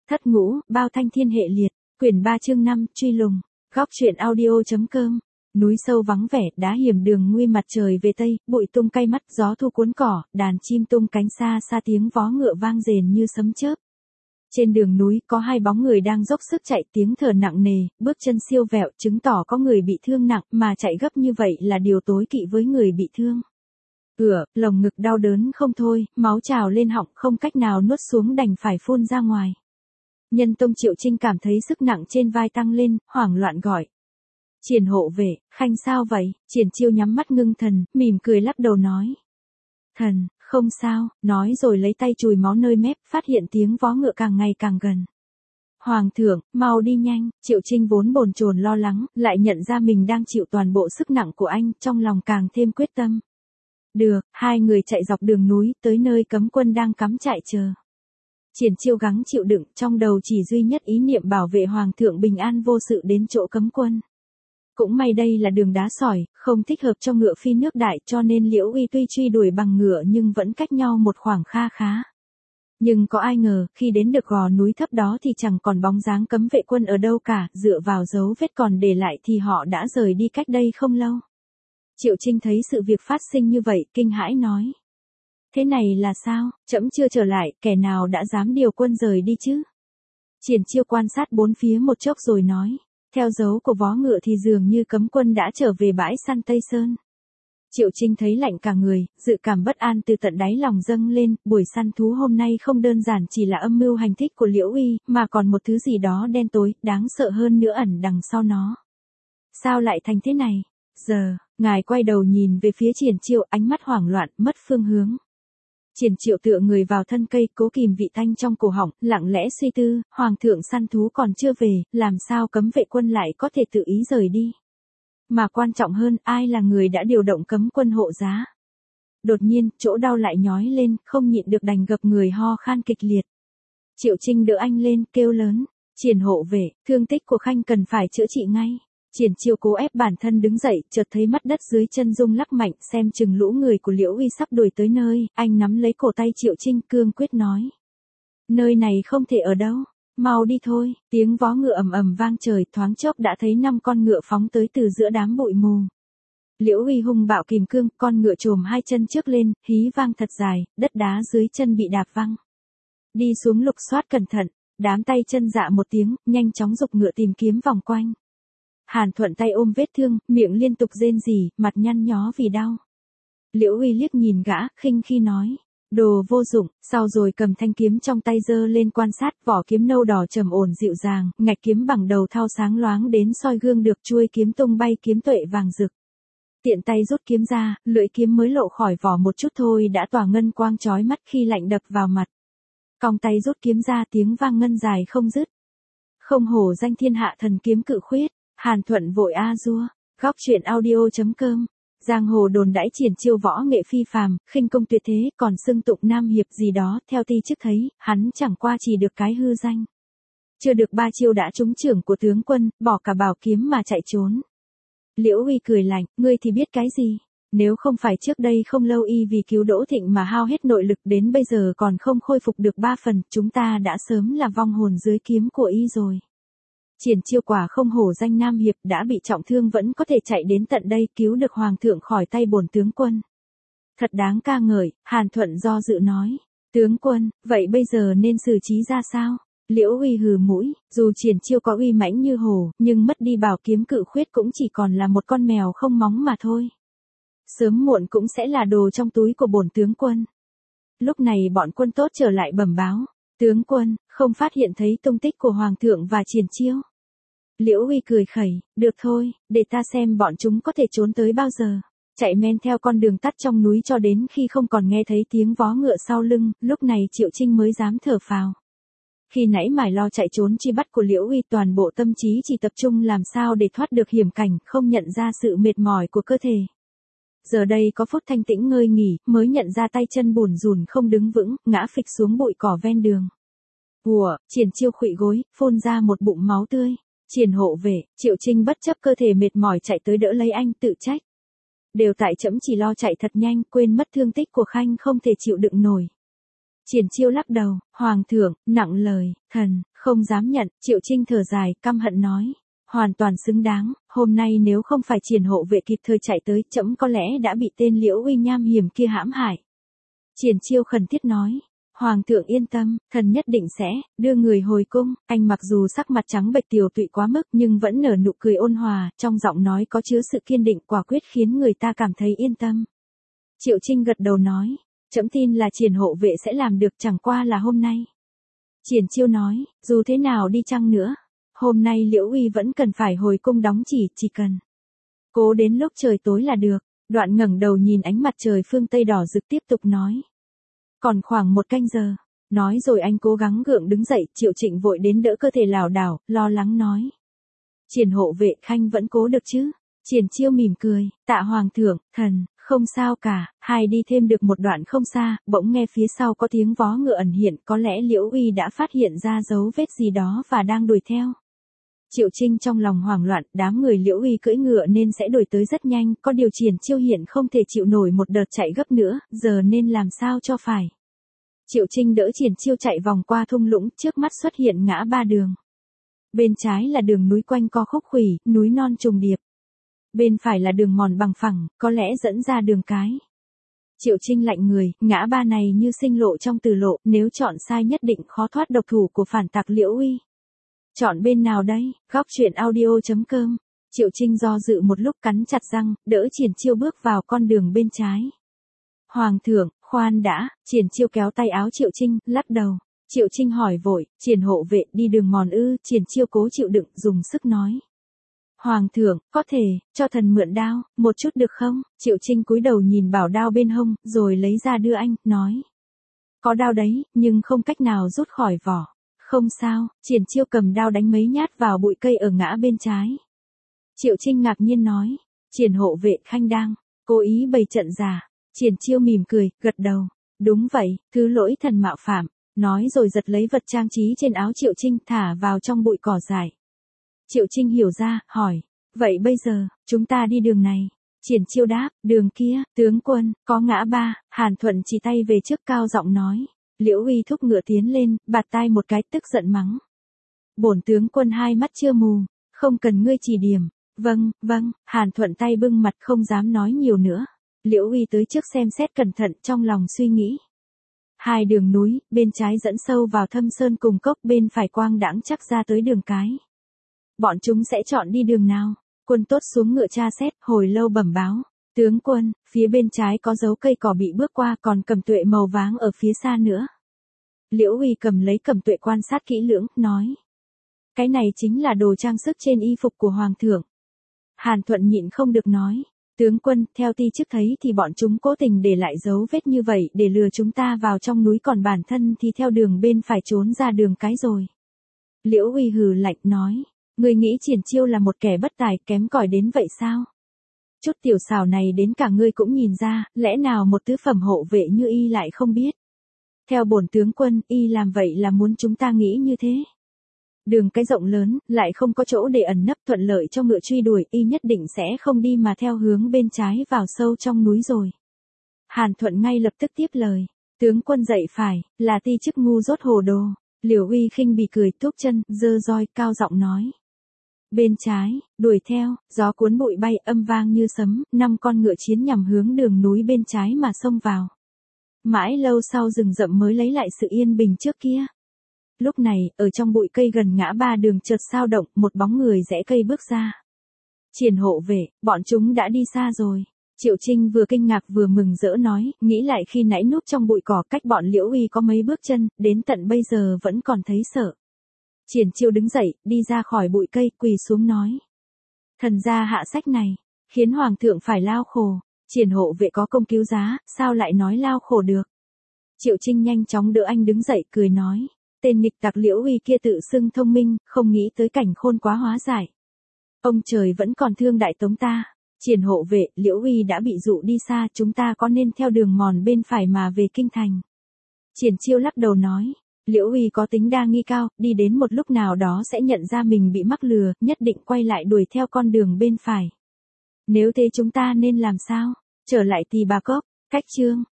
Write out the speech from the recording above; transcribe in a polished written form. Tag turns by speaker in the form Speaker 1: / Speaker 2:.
Speaker 1: Thất ngũ, bao thanh thiên hệ liệt, quyển 3 chương 5, truy lùng, góc truyện audio.com. Núi sâu vắng vẻ, đá hiểm đường nguy, mặt trời về tây, bụi tung cay mắt, gió thu cuốn cỏ, đàn chim tung cánh, xa xa tiếng vó ngựa vang rền như sấm chớp. Trên đường núi có hai bóng người đang dốc sức chạy, tiếng thở nặng nề, bước chân siêu vẹo, chứng tỏ có người bị thương nặng, mà chạy gấp như vậy là điều tối kỵ với người bị thương. Lồng ngực đau đớn không thôi, máu trào lên họng, không cách nào nuốt xuống đành phải phun ra ngoài. Nhân Tông Triệu Trinh cảm thấy sức nặng trên vai tăng lên, hoảng loạn gọi. Triển hộ vệ, Khanh sao vậy? Triển Chiêu nhắm mắt ngưng thần, mỉm cười lắc đầu nói. Thần, không sao, nói rồi lấy tay chùi máu nơi mép, phát hiện tiếng vó ngựa càng ngày càng gần. Hoàng thượng, mau đi nhanh. Triệu Trinh vốn bồn chồn lo lắng, lại nhận ra mình đang chịu toàn bộ sức nặng của anh, trong lòng càng thêm quyết tâm. Được, hai người chạy dọc đường núi, tới nơi cấm quân đang cắm trại chờ. Triển Chiêu gắng chịu đựng, trong đầu chỉ duy nhất ý niệm bảo vệ hoàng thượng bình an vô sự đến chỗ cấm quân. Cũng may đây là đường đá sỏi, không thích hợp cho ngựa phi nước đại, cho nên Liễu Uy tuy truy đuổi bằng ngựa nhưng vẫn cách nhau một khoảng kha khá. Nhưng có ai ngờ, khi đến được gò núi thấp đó thì chẳng còn bóng dáng cấm vệ quân ở đâu cả, dựa vào dấu vết còn để lại thì họ đã rời đi cách đây không lâu. Triệu Trinh thấy sự việc phát sinh như vậy, kinh hãi nói. Thế này là sao, trẫm chưa trở lại, kẻ nào đã dám điều quân rời đi chứ? Triển Chiêu quan sát bốn phía một chốc rồi nói. Theo dấu của vó ngựa thì dường như cấm quân đã trở về bãi săn Tây Sơn. Triệu Trinh thấy lạnh cả người, dự cảm bất an từ tận đáy lòng dâng lên, buổi săn thú hôm nay không đơn giản chỉ là âm mưu hành thích của Liễu Uy, mà còn một thứ gì đó đen tối, đáng sợ hơn nữa ẩn đằng sau nó. Sao lại thành thế này? Giờ, ngài quay đầu nhìn về phía Triển Chiêu, ánh mắt hoảng loạn, mất phương hướng. Triển Chiêu tựa người vào thân cây, cố kìm vị thanh trong cổ họng, lặng lẽ suy tư, hoàng thượng săn thú còn chưa về, làm sao cấm vệ quân lại có thể tự ý rời đi. Mà quan trọng hơn, ai là người đã điều động cấm quân hộ giá. Đột nhiên, chỗ đau lại nhói lên, không nhịn được đành gập người ho khan kịch liệt. Triệu Trinh đỡ anh lên, kêu lớn, Triển hộ vệ, thương tích của Khanh cần phải chữa trị ngay. Triển Chiêu cố ép bản thân đứng dậy, chợt thấy mắt đất dưới chân rung lắc mạnh, xem chừng lũ người của Liễu Uy sắp đuổi tới nơi, anh nắm lấy cổ tay Triệu Trinh, cương quyết nói. Nơi này không thể ở đâu, mau đi thôi. Tiếng vó ngựa ầm ầm vang trời, thoáng chốc đã thấy 5 con ngựa phóng tới từ giữa đám bụi mù. Liễu Uy hung bạo kìm cương, con ngựa chồm hai chân trước lên, hí vang thật dài, đất đá dưới chân bị đạp văng. Đi xuống lục soát cẩn thận, đám tay chân dạ một tiếng, nhanh chóng giục ngựa tìm kiếm vòng quanh. Hàn Thuận tay ôm vết thương, miệng liên tục rên rỉ, mặt nhăn nhó vì đau. Liễu Uy liếc nhìn gã, khinh khi nói, đồ vô dụng, sau rồi cầm thanh kiếm trong tay giơ lên quan sát, vỏ kiếm nâu đỏ trầm ổn dịu dàng, ngạch kiếm bằng đầu thau sáng loáng đến soi gương được, chuôi kiếm tung bay kiếm tuệ vàng rực. Tiện tay rút kiếm ra, lưỡi kiếm mới lộ khỏi vỏ một chút thôi đã tỏa ngân quang chói mắt khi lạnh đập vào mặt. Cong tay rút kiếm ra, tiếng vang ngân dài không dứt. Không hổ danh thiên hạ thần kiếm cự khuyết. Hàn Thuận vội a dua, góc truyện audio.com. Giang hồ đồn đãi Triển Chiêu võ nghệ phi phàm, khinh công tuyệt thế, còn xưng tụng nam hiệp gì đó, theo ti chức thấy, hắn chẳng qua chỉ được cái hư danh. Chưa được 3 chiêu đã trúng trưởng của tướng quân, bỏ cả bảo kiếm mà chạy trốn. Liễu Uy cười lạnh, ngươi thì biết cái gì? Nếu không phải trước đây không lâu y vì cứu Đỗ Thịnh mà hao hết nội lực đến bây giờ còn không khôi phục được 3 phần, chúng ta đã sớm là vong hồn dưới kiếm của y rồi. Triển Chiêu quả không hổ danh nam hiệp, đã bị trọng thương vẫn có thể chạy đến tận đây cứu được hoàng thượng khỏi tay bổn tướng quân. Thật đáng ca ngợi. Hàn Thuận do dự nói. Tướng quân, vậy bây giờ nên xử trí ra sao? Liễu Uy hừ mũi, dù Triển Chiêu có uy mãnh như hổ, nhưng mất đi bảo kiếm cự khuyết cũng chỉ còn là một con mèo không móng mà thôi. Sớm muộn cũng sẽ là đồ trong túi của bổn tướng quân. Lúc này bọn quân tốt trở lại bẩm báo. Tướng quân, không phát hiện thấy tung tích của hoàng thượng và Triển Chiêu. Liễu Uy cười khẩy, được thôi, để ta xem bọn chúng có thể trốn tới bao giờ. Chạy men theo con đường tắt trong núi cho đến khi không còn nghe thấy tiếng vó ngựa sau lưng, lúc này Triệu Trinh mới dám thở phào. Khi nãy mải lo chạy trốn truy bắt của Liễu Uy, toàn bộ tâm trí chỉ tập trung làm sao để thoát được hiểm cảnh, không nhận ra sự mệt mỏi của cơ thể. Giờ đây có phút thanh tĩnh ngơi nghỉ, mới nhận ra tay chân bủn rủn không đứng vững, ngã phịch xuống bụi cỏ ven đường. Triển Chiêu khuỵu gối, phun ra một bụng máu tươi. Triển hộ vệ, Triệu Trinh bất chấp cơ thể mệt mỏi chạy tới đỡ lấy anh, tự trách. Đều tại trẫm chỉ lo chạy thật nhanh, quên mất thương tích của Khanh không thể chịu đựng nổi. Triển Chiêu lắc đầu, Hoàng thượng, nặng lời, thần, không dám nhận. Triệu Trinh thở dài, căm hận nói. Hoàn toàn xứng đáng, hôm nay nếu không phải Triển hộ vệ kịp thời chạy tới, trẫm có lẽ đã bị tên Liễu Uy nham hiểm kia hãm hại. Triển Chiêu khẩn thiết nói. Hoàng thượng yên tâm, thần nhất định sẽ đưa người hồi cung. Anh mặc dù sắc mặt trắng bệch tiều tụy quá mức nhưng vẫn nở nụ cười ôn hòa, trong giọng nói có chứa sự kiên định quả quyết khiến người ta cảm thấy yên tâm. Triệu Trinh gật đầu nói, trẫm tin là Triển hộ vệ sẽ làm được, chẳng qua là hôm nay. Triển Chiêu nói, dù thế nào đi chăng nữa, hôm nay Liễu Uy vẫn cần phải hồi cung đóng chỉ cần cố đến lúc trời tối là được. Đoạn ngẩng đầu nhìn ánh mặt trời phương Tây đỏ rực tiếp tục nói. Còn khoảng 1 canh giờ. Nói rồi anh cố gắng gượng đứng dậy, Triệu Trịnh vội đến đỡ cơ thể lảo đảo, lo lắng nói. Triển hộ vệ khanh vẫn cố được chứ? Triển Chiêu mỉm cười, tạ Hoàng thượng, thần, không sao cả. Hai đi thêm được một đoạn không xa, bỗng nghe phía sau có tiếng vó ngựa ẩn hiện, có lẽ Liễu Uy đã phát hiện ra dấu vết gì đó và đang đuổi theo. Triệu Trinh trong lòng hoảng loạn, đám người Liễu Uy cưỡi ngựa nên sẽ đuổi tới rất nhanh, có điều Triển Chiêu hiện không thể chịu nổi một đợt chạy gấp nữa, giờ nên làm sao cho phải. Triệu Trinh đỡ Triển Chiêu chạy vòng qua thung lũng, trước mắt xuất hiện ngã ba đường. Bên trái là đường núi quanh co khúc khuỷu, núi non trùng điệp. Bên phải là đường mòn bằng phẳng, có lẽ dẫn ra đường cái. Triệu Trinh lạnh người, ngã ba này như sinh lộ trong tử lộ, nếu chọn sai nhất định khó thoát độc thủ của phản tặc Liễu Uy. Chọn bên nào đây? Góc truyện audio.com. Triệu Trinh do dự một lúc cắn chặt răng, đỡ Triển Chiêu bước vào con đường bên trái. Hoàng thượng, khoan đã. Triển Chiêu kéo tay áo Triệu Trinh, lắc đầu. Triệu Trinh hỏi vội, Triển hộ vệ đi đường mòn ư? Triển Chiêu cố chịu đựng, dùng sức nói. Hoàng thượng, có thể, cho thần mượn đao, một chút được không? Triệu Trinh cúi đầu nhìn bảo đao bên hông, rồi lấy ra đưa anh, nói. Có đao đấy, nhưng không cách nào rút khỏi vỏ. Không sao, Triển Chiêu cầm đao đánh mấy nhát vào bụi cây ở ngã bên trái. Triệu Trinh ngạc nhiên nói, Triển hộ vệ khanh đang cố ý bày trận giả. Triển Chiêu mỉm cười, gật đầu. Đúng vậy, thứ lỗi thần mạo phạm. Nói rồi giật lấy vật trang trí trên áo Triệu Trinh thả vào trong bụi cỏ dại. Triệu Trinh hiểu ra, hỏi, vậy bây giờ, chúng ta đi đường này. Triển Chiêu đáp, đường kia, tướng quân, có ngã ba. Hàn Thuận chỉ tay về trước cao giọng nói. Liễu Uy thúc ngựa tiến lên, bạt tai một cái tức giận mắng. Bổn tướng quân hai mắt chưa mù, không cần ngươi chỉ điểm. Vâng, vâng, Hàn Thuận tay bưng mặt không dám nói nhiều nữa. Liễu Uy tới trước xem xét cẩn thận trong lòng suy nghĩ. Hai đường núi, bên trái dẫn sâu vào thâm sơn cùng cốc, bên phải quang đãng chắc ra tới đường cái. Bọn chúng sẽ chọn đi đường nào? Quân tốt xuống ngựa tra xét, hồi lâu bẩm báo. Tướng quân, phía bên trái có dấu cây cỏ bị bước qua, còn Cẩm Tuệ màu vàng ở phía xa nữa. Liễu Uy cầm lấy Cẩm Tuệ quan sát kỹ lưỡng, nói. Cái này chính là đồ trang sức trên y phục của Hoàng thượng. Hàn Thuận nhịn không được nói. Tướng quân, theo ti chức thấy thì bọn chúng cố tình để lại dấu vết như vậy để lừa chúng ta vào trong núi, còn bản thân thì theo đường bên phải trốn ra đường cái rồi. Liễu Uy hừ lạnh nói. Ngươi nghĩ Triển Chiêu là một kẻ bất tài kém cỏi đến vậy sao? Chút tiểu xảo này đến cả ngươi cũng nhìn ra, lẽ nào một tứ phẩm hộ vệ như y lại không biết? Theo bổn tướng quân, y làm vậy là muốn chúng ta nghĩ như thế. Đường cái rộng lớn, lại không có chỗ để ẩn nấp thuận lợi cho ngựa truy đuổi, y nhất định sẽ không đi mà theo hướng bên trái vào sâu trong núi rồi. Hàn Thuận ngay lập tức tiếp lời. Tướng quân dạy phải, là ti chức ngu dốt hồ đồ. Liễu Uy khinh bỉ cười, thúc chân, giơ roi, cao giọng nói. Bên trái, đuổi theo, gió cuốn bụi bay âm vang như sấm, 5 con ngựa chiến nhằm hướng đường núi bên trái mà xông vào. Mãi lâu sau rừng rậm mới lấy lại sự yên bình trước kia. Lúc này, ở trong bụi cây gần ngã ba đường chợt sao động, một bóng người rẽ cây bước ra. Triển hộ vệ, bọn chúng đã đi xa rồi. Triệu Trinh vừa kinh ngạc vừa mừng rỡ nói, nghĩ lại khi nãy núp trong bụi cỏ cách bọn Liễu Uy có mấy bước chân, đến tận bây giờ vẫn còn thấy sợ. Triển Chiêu đứng dậy, đi ra khỏi bụi cây, quỳ xuống nói. Thần gia hạ sách này, khiến Hoàng thượng phải lao khổ. Triển hộ vệ có công cứu giá, sao lại nói lao khổ được? Triệu Trinh nhanh chóng đỡ anh đứng dậy, cười nói. Tên nghịch tặc Liễu Uy kia tự xưng thông minh, không nghĩ tới cảnh khôn quá hóa giải. Ông trời vẫn còn thương đại tống ta. Triển hộ vệ, Liễu Uy đã bị dụ đi xa, chúng ta có nên theo đường mòn bên phải mà về kinh thành? Triển Chiêu lắc đầu nói. Liễu Uy có tính đa nghi cao, đi đến một lúc nào đó sẽ nhận ra mình bị mắc lừa, nhất định quay lại đuổi theo con đường bên phải. Nếu thế chúng ta nên làm sao? Trở lại Tỳ Bà Cốc. Cách chương.